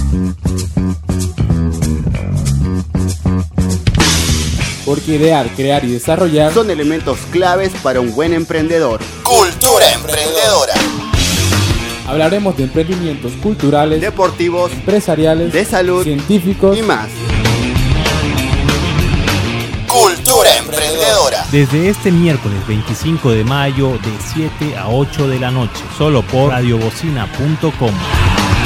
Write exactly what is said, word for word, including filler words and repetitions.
Porque idear, crear y desarrollar son elementos claves para un buen emprendedor. Cultura emprendedora. Hablaremos de emprendimientos culturales, deportivos, empresariales, de salud, científicos y más. Cultura emprendedora. Desde este miércoles veinticinco de mayo de siete a ocho de la noche, solo por radio bocina punto com.